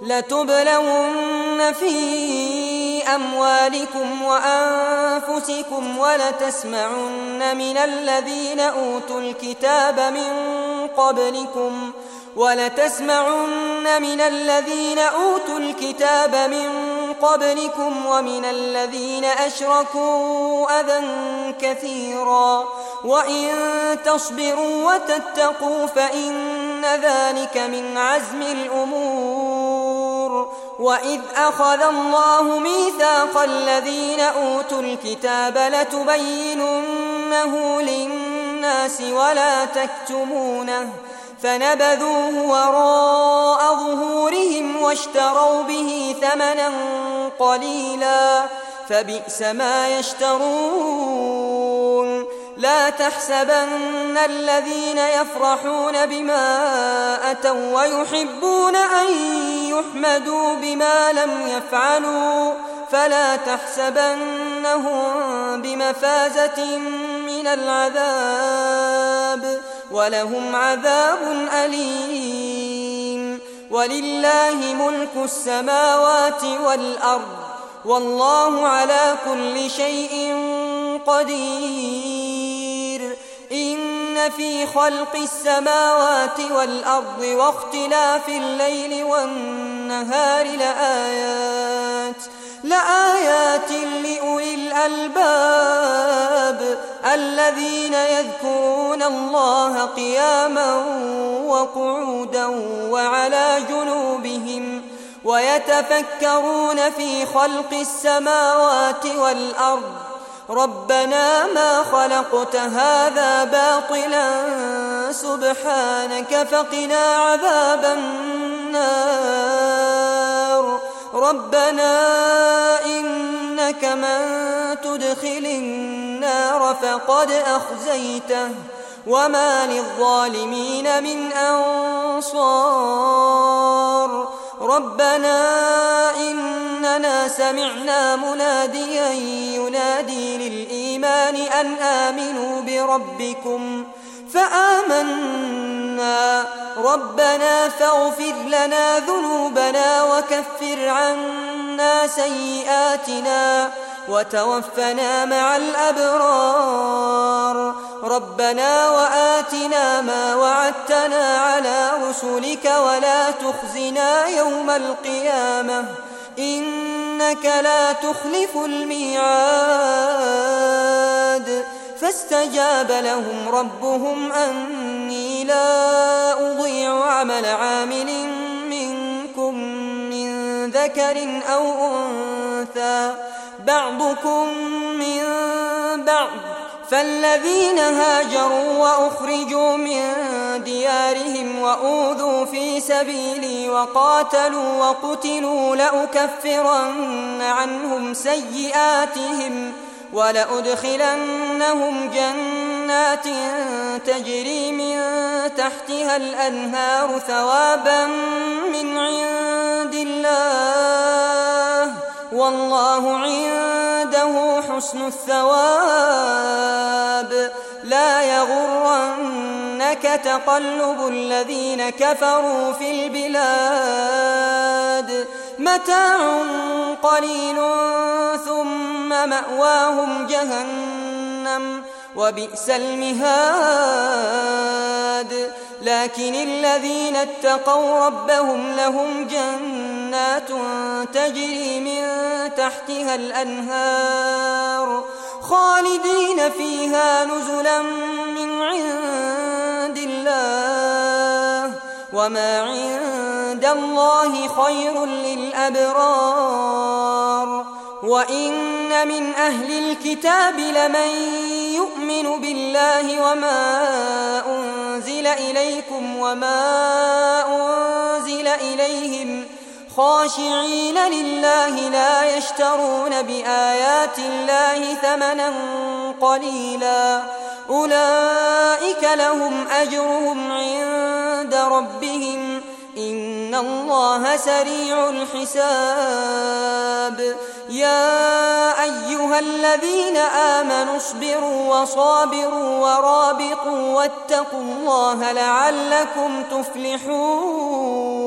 لتبلون في أموالكم وأنفسكم ولتسمعن من الذين أوتوا الكتاب من قبلكم ومن الذين أشركوا أذى كثيرا وإن تصبروا وتتقوا فإن ذلك من عزم الأمور. وإذ أخذ الله ميثاق الذين أوتوا الكتاب لتبيننه للناس ولا تكتمونه فنبذوه وراء ظهورهم واشتروا به ثمنا قليلا فبئس ما يشترون. لا تحسبن الذين يفرحون بما أتوا ويحبون أن يحمدوا بما لم يفعلوا فلا تحسبنهم بمفازة من العذاب ولهم عذاب أليم. ولله ملك السماوات والأرض والله على كل شيء قدير. إن في خلق السماوات والأرض واختلاف الليل والنهار لآيات لأولي الألباب الذين يذكرون الله قياما وقعودا وعلى جنوبهم ويتفكرون في خلق السماوات والأرض ربنا ما خلقت هذا باطلا سبحانك فقنا عذاب النار. ربنا إنك من تدخل النار فقد أخزيته وما للظالمين من أنصار. ربنا إننا سمعنا مناديا ينادي للإيمان أن آمنوا بربكم فآمنا. ربنا فاغفر لنا ذنوبنا وكفر عنا سيئاتنا وتوفنا مع الأبرار. ربنا وآتنا ما وعدتنا على رسلك ولا تخزنا يوم القيامة إنك لا تخلف الميعاد. فاستجاب لهم ربهم أني لا أضيع عمل عامل منكم من ذكر أو أنثى بعضكم من بعض فالذين هاجروا وأخرجوا من ديارهم وأوذوا في سبيلي وقاتلوا وقتلوا لأكفرن عنهم سيئاتهم ولأدخلنهم جنات تجري من تحتها الأنهار ثوابا من عند الله والله عنده حسن الثواب. لا يغرنك تقلب الذين كفروا في البلاد متاع قليل ثم مأواهم جهنم وبئس المهاد. لكن الذين اتقوا ربهم لهم جنات تجري من تحتها الأنهار خالدين فيها نزلا من عند الله وما عند الله خير للأبرار. وإن من أهل الكتاب لمن يؤمن بالله وما أنزل إليكم وما أنزل إليهم خاشعين لله لا يشترون بآيات الله ثمنا قليلا أولئك لهم أجرهم عند ربهم إن الله سريع الحساب. يا أيها الذين آمنوا اصبروا وصابروا ورابطوا واتقوا الله لعلكم تفلحون.